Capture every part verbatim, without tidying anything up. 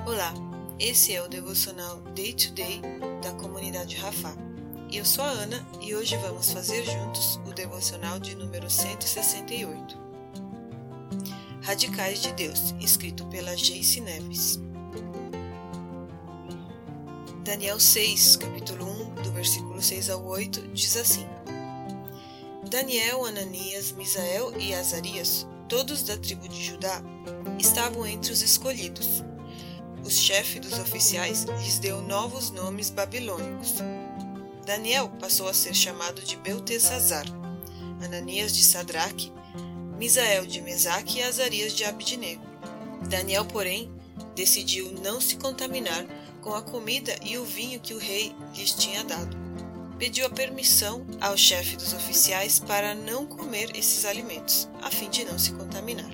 Olá, esse é o devocional Day to Day da comunidade Rafá. Eu sou a Ana e hoje vamos fazer juntos o devocional de número cento e sessenta e oito. Radicais de Deus, escrito pela Geice Neves. Daniel seis, capítulo um, do versículo seis ao oito, diz assim: Daniel, Ananias, Misael e Azarias, todos da tribo de Judá, estavam entre os escolhidos. O chefe dos oficiais lhes deu novos nomes babilônicos. Daniel passou a ser chamado de Beltesazar, Ananias de Sadraque, Misael de Mesaque e Azarias de Abidnego. Daniel, porém, decidiu não se contaminar com a comida e o vinho que o rei lhes tinha dado. Pediu a permissão ao chefe dos oficiais para não comer esses alimentos, a fim de não se contaminar.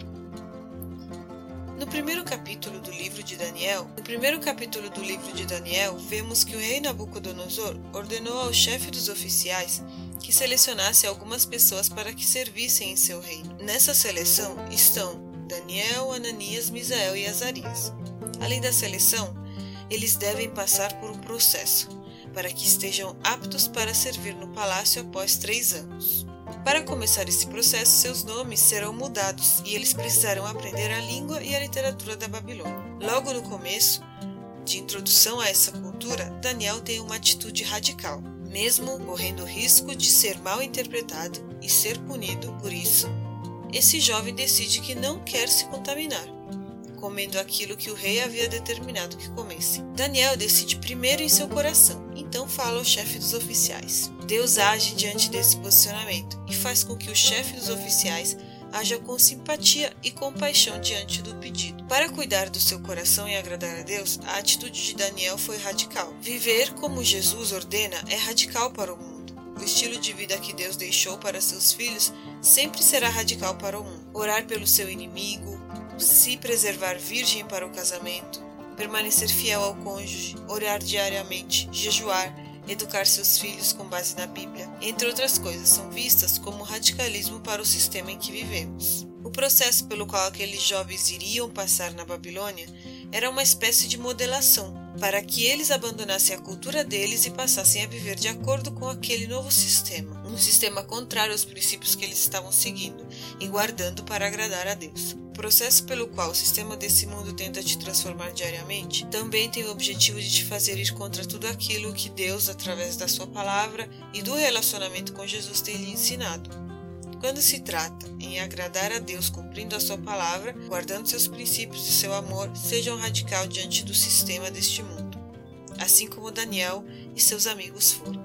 No primeiro capítulo do livro de Daniel, no primeiro capítulo do livro de Daniel, vemos que o rei Nabucodonosor ordenou ao chefe dos oficiais que selecionasse algumas pessoas para que servissem em seu reino. Nessa seleção estão Daniel, Ananias, Misael e Azarias. Além da seleção, eles devem passar por um processo, para que estejam aptos para servir no palácio após três anos. Para começar esse processo, seus nomes serão mudados e eles precisarão aprender a língua e a literatura da Babilônia. Logo no começo de introdução a essa cultura, Daniel tem uma atitude radical. Mesmo correndo o risco de ser mal interpretado e ser punido por isso, esse jovem decide que não quer se contaminar, comendo aquilo que o rei havia determinado que comesse. Daniel decide primeiro em seu coração, então fala ao chefe dos oficiais. Deus age diante desse posicionamento e faz com que o chefe dos oficiais haja com simpatia e compaixão diante do pedido. Para cuidar do seu coração e agradar a Deus, a atitude de Daniel foi radical. Viver como Jesus ordena é radical para o mundo. O estilo de vida que Deus deixou para seus filhos sempre será radical para o mundo. Orar pelo seu inimigo, se preservar virgem para o casamento, permanecer fiel ao cônjuge, orar diariamente, jejuar, educar seus filhos com base na Bíblia, entre outras coisas, são vistas como radicalismo para o sistema em que vivemos. O processo pelo qual aqueles jovens iriam passar na Babilônia era uma espécie de modelação, para que eles abandonassem a cultura deles e passassem a viver de acordo com aquele novo sistema, um sistema contrário aos princípios que eles estavam seguindo e guardando para agradar a Deus. O processo pelo qual o sistema desse mundo tenta te transformar diariamente também tem o objetivo de te fazer ir contra tudo aquilo que Deus, através da sua palavra e do relacionamento com Jesus, tem lhe ensinado. Quando se trata em agradar a Deus cumprindo a sua palavra, guardando seus princípios e seu amor, seja um radical diante do sistema deste mundo, assim como Daniel e seus amigos foram.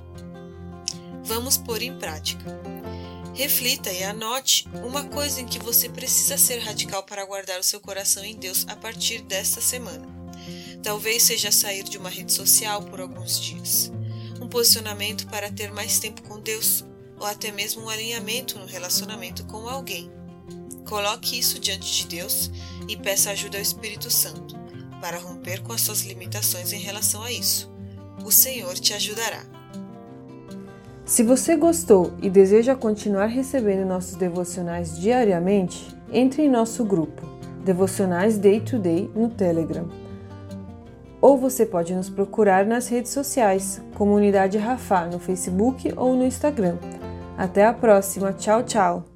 Vamos pôr em prática. Reflita e anote uma coisa em que você precisa ser radical para guardar o seu coração em Deus a partir desta semana. Talvez seja sair de uma rede social por alguns dias, um posicionamento para ter mais tempo com Deus, ou até mesmo um alinhamento no relacionamento com alguém. Coloque isso diante de Deus e peça ajuda ao Espírito Santo para romper com as suas limitações em relação a isso. O Senhor te ajudará. Se você gostou e deseja continuar recebendo nossos devocionais diariamente, entre em nosso grupo Devocionais Day to Day no Telegram. Ou você pode nos procurar nas redes sociais, Comunidade Rafá, no Facebook ou no Instagram. Até a próxima, tchau, tchau!